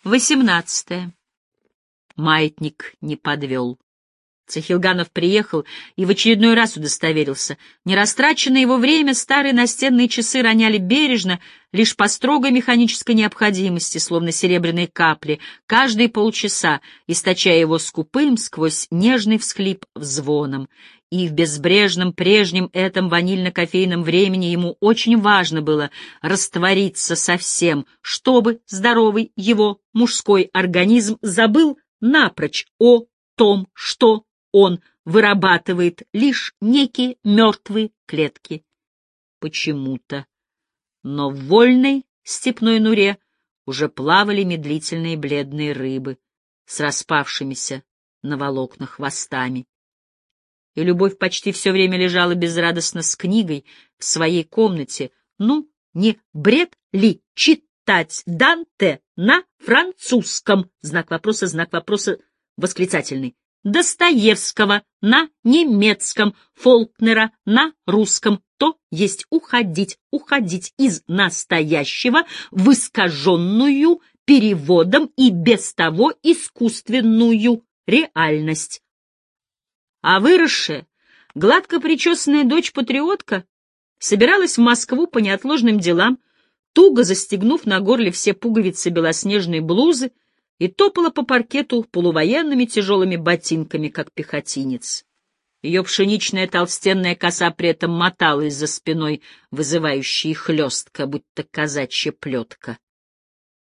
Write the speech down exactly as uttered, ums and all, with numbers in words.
Восемнадцатое. Маятник не подвел. Цахилганов приехал и в очередной раз удостоверился. Нерастраченное его время старые настенные часы роняли бережно, лишь по строгой механической необходимости, словно серебряные капли, каждые полчаса, источая его скупым сквозь нежный всхлип звоном. И в безбрежном прежнем этом ванильно-кофейном времени ему очень важно было раствориться совсем, чтобы здоровый его мужской организм забыл напрочь о том, что он вырабатывает лишь некие мертвые клетки. Почему-то. Но в вольной степной нуре уже плавали медлительные бледные рыбы с распавшимися на волокнах хвостами. И Любовь почти все время лежала безрадостно с книгой в своей комнате. Ну, не бред ли читать Данте на французском? Знак вопроса, знак вопроса, восклицательный. Достоевского на немецком, Фолкнера на русском, то есть уходить, уходить из настоящего в искаженную переводом и без того искусственную реальность. А выросшая, гладко причесанная дочь-патриотка собиралась в Москву по неотложным делам, туго застегнув на горле все пуговицы белоснежной блузы, и топала по паркету полувоенными тяжелыми ботинками, как пехотинец. Ее пшеничная толстенная коса при этом моталась за спиной, вызывающая хлестка, будто казачья плетка.